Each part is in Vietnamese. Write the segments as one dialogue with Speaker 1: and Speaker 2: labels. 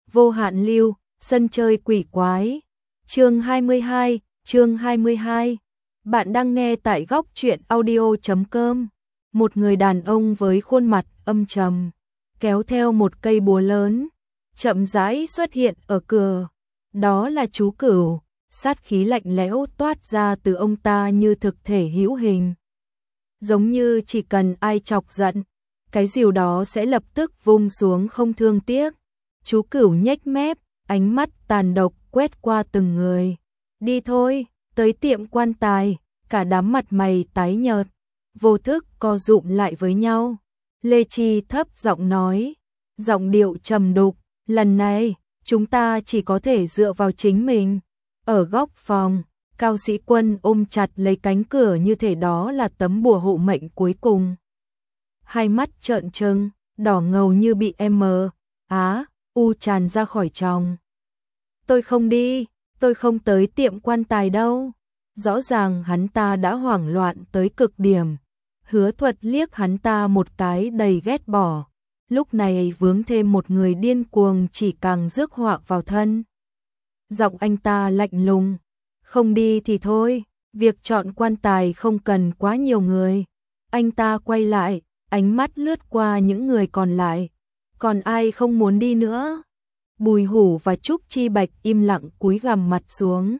Speaker 1: Vô hạn lưu, sân chơi quỷ quái. Chương 22. Bạn đang nghe tại góc truyện audio.com. Một người đàn ông với khuôn mặt âm trầm, kéo theo một cây búa lớn, chậm rãi xuất hiện ở cửa. Đó là chú Cửu, sát khí lạnh lẽo toát ra từ ông ta như thực thể hữu hình. Giống như chỉ cần ai chọc giận, cái rìu đó sẽ lập tức vung xuống không thương tiếc. Chú Cửu nhếch mép, ánh mắt tàn độc quét qua từng người. Đi thôi, tới tiệm quan tài, cả đám mặt mày tái nhợt, vô thức co rụm lại với nhau. Lê Chi thấp giọng nói, giọng điệu trầm đục, lần này, chúng ta chỉ có thể dựa vào chính mình. Ở góc phòng, Cao Sĩ Quân ôm chặt lấy cánh cửa như thể đó là tấm bùa hộ mệnh cuối cùng. Hai mắt trợn trừng, đỏ ngầu như bị u tràn ra khỏi tròng. Tôi không đi, tôi không tới tiệm quan tài đâu. Rõ ràng hắn ta đã hoảng loạn tới cực điểm. Hứa Thuật liếc hắn ta một cái đầy ghét bỏ. Lúc này vướng thêm một người điên cuồng chỉ càng rước họa vào thân. Giọng anh ta lạnh lùng. Không đi thì thôi, việc chọn quan tài không cần quá nhiều người. Anh ta quay lại, ánh mắt lướt qua những người còn lại. Còn ai không muốn đi nữa? Bùi Hủ và Trúc Chi Bạch im lặng cúi gằm mặt xuống,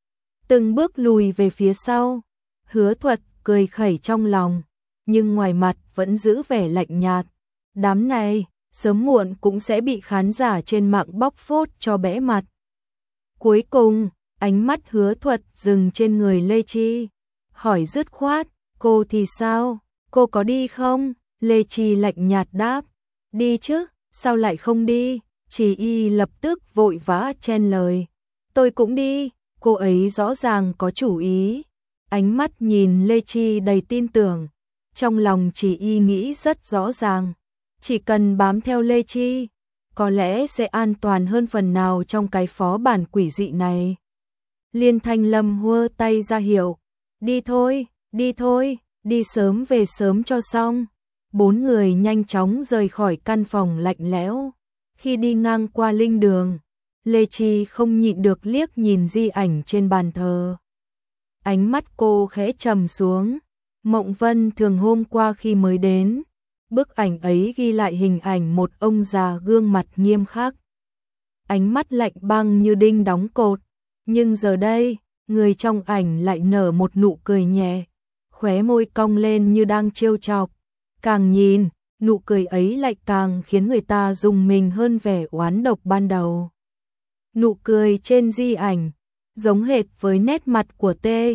Speaker 1: từng bước lùi về phía sau. Hứa Thuật cười khẩy trong lòng, nhưng ngoài mặt vẫn giữ vẻ lạnh nhạt. Đám này, sớm muộn cũng sẽ bị khán giả trên mạng bóc phốt cho bẽ mặt. Cuối cùng, ánh mắt Hứa Thuật dừng trên người Lê Chi, hỏi dứt khoát, cô thì sao? Cô có đi không? Lê Chi lạnh nhạt đáp, đi chứ, sao lại không đi? Chỉ y lập tức vội vã chen lời, tôi cũng đi. Cô ấy rõ ràng có chủ ý. Ánh mắt nhìn Lê Chi đầy tin tưởng. Trong lòng Chỉ y nghĩ rất rõ ràng, chỉ cần bám theo Lê Chi, có lẽ sẽ an toàn hơn phần nào trong cái phó bản quỷ dị này. Liên Thanh Lâm hua tay ra hiệu, đi thôi, đi thôi, đi sớm về sớm cho xong. Bốn người nhanh chóng rời khỏi căn phòng lạnh lẽo. Khi đi ngang qua linh đường, Lê Chi không nhịn được liếc nhìn di ảnh trên bàn thờ. Ánh mắt cô khẽ trầm xuống. Mộng Vân Thường hôm qua khi mới đến, bức ảnh ấy ghi lại hình ảnh một ông già gương mặt nghiêm khắc, ánh mắt lạnh băng như đinh đóng cột. Nhưng giờ đây, người trong ảnh lại nở một nụ cười nhẹ, khóe môi cong lên như đang trêu chọc. Càng nhìn, nụ cười ấy lại càng khiến người ta rùng mình hơn vẻ oán độc ban đầu. Nụ cười trên di ảnh giống hệt với nét mặt của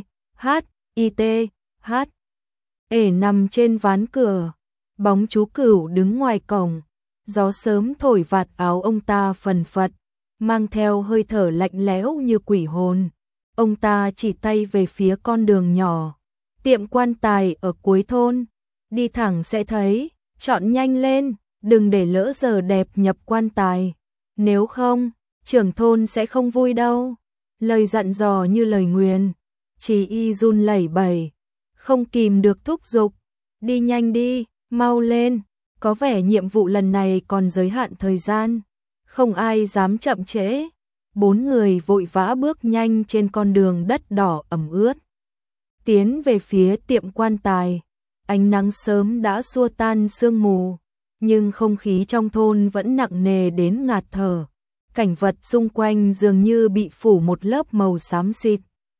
Speaker 1: T.H.I.T.H. Nằm trên ván cửa. Bóng chú Cửu đứng ngoài cổng, gió sớm thổi vạt áo ông ta phần phật, mang theo hơi thở lạnh lẽo như quỷ hồn. Ông ta chỉ tay về phía con đường nhỏ, tiệm quan tài ở cuối thôn, đi thẳng sẽ thấy, chọn nhanh lên, đừng để lỡ giờ đẹp nhập quan tài, nếu không, trưởng thôn sẽ không vui đâu. Lời dặn dò như lời nguyền. Chỉ y run lẩy bẩy, không kìm được thúc giục, đi nhanh đi, mau lên, có vẻ nhiệm vụ lần này còn giới hạn thời gian, không ai dám chậm trễ. Bốn người vội vã bước nhanh trên con đường đất đỏ ẩm ướt, tiến về phía tiệm quan tài. Ánh nắng sớm đã xua tan sương mù, nhưng không khí trong thôn vẫn nặng nề đến ngạt thở. Cảnh vật xung quanh dường như bị phủ một lớp màu xám xịt.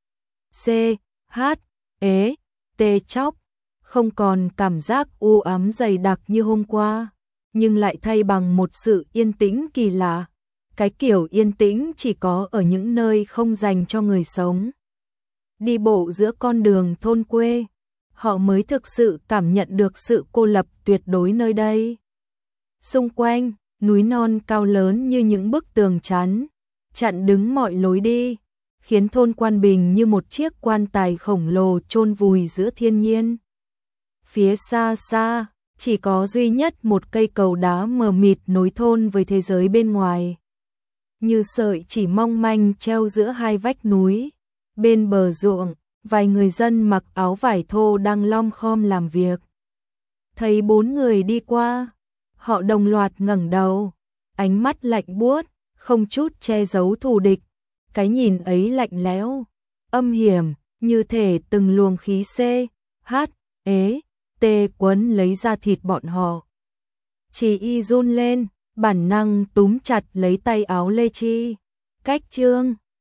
Speaker 1: C.H.E.T. chóc, không còn cảm giác u ám dày đặc như hôm qua, nhưng lại thay bằng một sự yên tĩnh kỳ lạ. Cái kiểu yên tĩnh chỉ có ở những nơi không dành cho người sống. Đi bộ giữa con đường thôn quê, họ mới thực sự cảm nhận được sự cô lập tuyệt đối nơi đây. Xung quanh, núi non cao lớn như những bức tường chắn, chặn đứng mọi lối đi, khiến thôn Quan Bình như một chiếc quan tài khổng lồ chôn vùi giữa thiên nhiên. Phía xa xa, chỉ có duy nhất một cây cầu đá mờ mịt nối thôn với thế giới bên ngoài. Như sợi chỉ mong manh treo giữa hai vách núi. Bên bờ ruộng, vài người dân mặc áo vải thô đang lom khom làm việc. Thấy bốn người đi qua, họ đồng loạt ngẩng đầu, ánh mắt lạnh buốt, không chút che giấu thù địch, cái nhìn ấy lạnh lẽo, âm hiểm, như thể từng luồng khí T quấn lấy da thịt bọn họ. Chỉ y run lên, bản năng túm chặt lấy tay áo Lê Chi. Cách Trương